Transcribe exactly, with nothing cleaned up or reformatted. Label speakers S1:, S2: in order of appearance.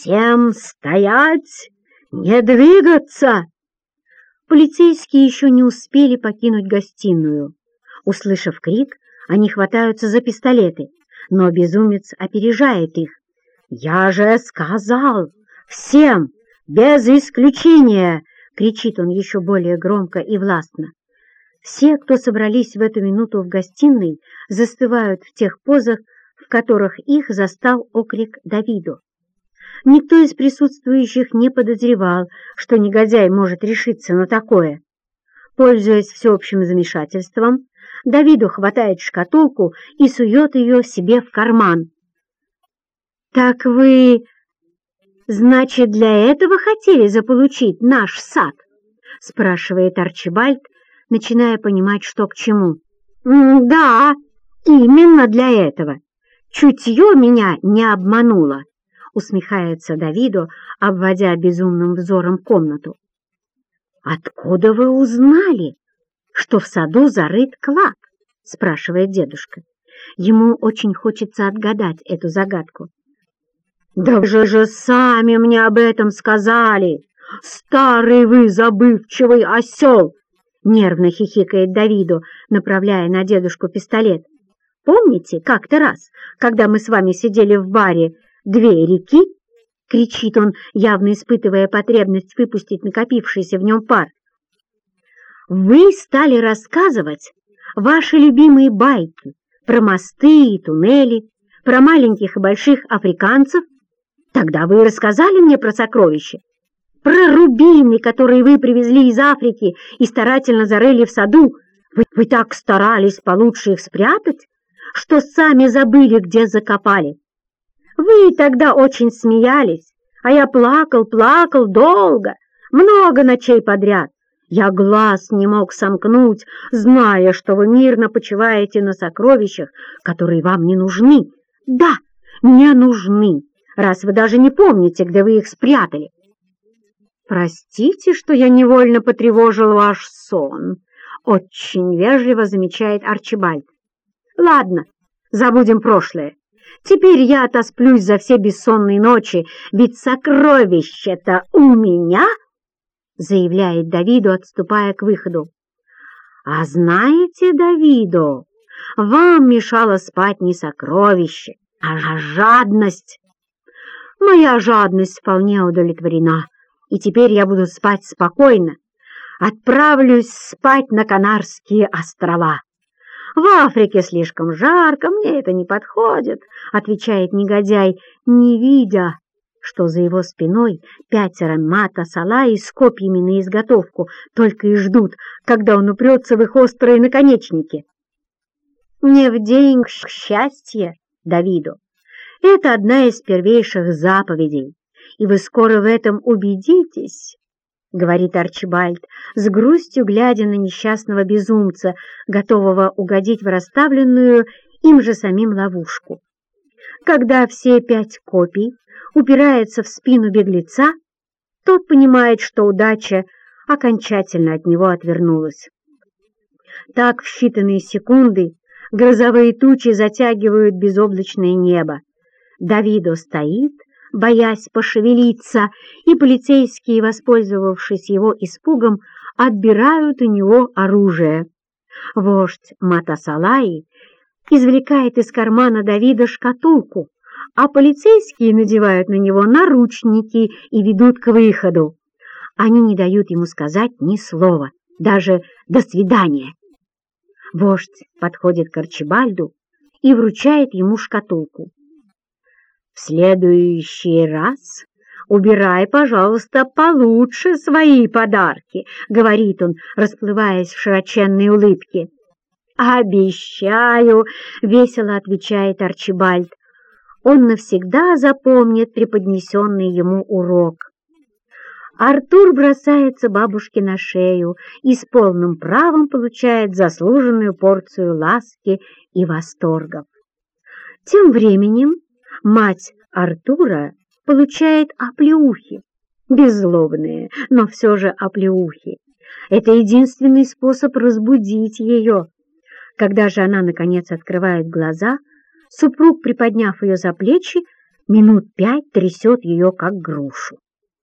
S1: «Всем стоять! Не двигаться!» Полицейские еще не успели покинуть гостиную. Услышав крик, они хватаются за пистолеты, но безумец опережает их. «Я же сказал! Всем! Без исключения!» — кричит он еще более громко и властно. Все, кто собрались в эту минуту в гостиной, застывают в тех позах, в которых их застал окрик Давидо. Никто из присутствующих не подозревал, что негодяй может решиться на такое. Пользуясь всеобщим замешательством, Давидо хватает шкатулку и сует ее себе в карман. «Так вы, значит, для этого хотели заполучить наш сад?» — спрашивает Арчибальд, начиная понимать, что к чему. «Да, именно для этого. Чутье меня не обмануло», — усмехается Давидо, обводя безумным взором комнату. «Откуда вы узнали, что в саду зарыт клад?» — спрашивает дедушка. Ему очень хочется отгадать эту загадку. «Да вы же сами мне об этом сказали! Старый вы забывчивый осел!» — нервно хихикает Давидо, направляя на дедушку пистолет. «Помните, как-то раз, когда мы с вами сидели в баре «Две реки»?» — кричит он, явно испытывая потребность выпустить накопившийся в нем пар. «Вы стали рассказывать ваши любимые байки про мосты и туннели, про маленьких и больших африканцев. Тогда вы рассказали мне про сокровища, про рубины, которые вы привезли из Африки и старательно зарыли в саду. Вы, вы так старались получше их спрятать, что сами забыли, где закопали. Вы тогда очень смеялись, а я плакал, плакал долго, много ночей подряд. Я глаз не мог сомкнуть, зная, что вы мирно почиваете на сокровищах, которые вам не нужны. Да, не нужны, раз вы даже не помните, где вы их спрятали. «Простите, что я невольно потревожил ваш сон», — очень вежливо замечает Арчибальд. «Ладно, забудем прошлое. Теперь я отосплюсь за все бессонные ночи, ведь сокровище-то у меня», — заявляет Давидо, отступая к выходу. «А знаете, Давидо, вам мешало спать не сокровище, а жадность. Моя жадность вполне удовлетворена, и теперь я буду спать спокойно. Отправлюсь спать на Канарские острова. В Африке слишком жарко, мне это не подходит», — отвечает негодяй, не видя, что за его спиной пятеро Мата-Салаи с копьями на изготовку только и ждут, когда он упрется в их острые наконечники. «Не в день счастья, Давидо. Это одна из первейших заповедей, и вы скоро в этом убедитесь», — говорит Арчибальд, с грустью глядя на несчастного безумца, готового угодить в расставленную им же самим ловушку. Когда все пять копий упираются в спину беглеца, тот понимает, что удача окончательно от него отвернулась. Так в считанные секунды грозовые тучи затягивают безоблачное небо. Давидо стоит, боясь пошевелиться, и полицейские, воспользовавшись его испугом, отбирают у него оружие. Вождь Мата-Салаи извлекает из кармана Давида шкатулку, а полицейские надевают на него наручники и ведут к выходу. Они не дают ему сказать ни слова, даже «до свидания». Вождь подходит к Арчибальду и вручает ему шкатулку. «В следующий раз убирай, пожалуйста, получше свои подарки», — говорит он, расплываясь в широченной улыбке. «Обещаю», — весело отвечает Арчибальд. Он навсегда запомнит преподнесенный ему урок. Артур бросается бабушке на шею и с полным правом получает заслуженную порцию ласки и восторгов. Тем временем мать Артура получает оплеухи, беззлобные, но все же оплеухи. Это единственный способ разбудить ее. Когда же она, наконец, открывает глаза, супруг, приподняв ее за плечи, минут пять трясет ее, как грушу.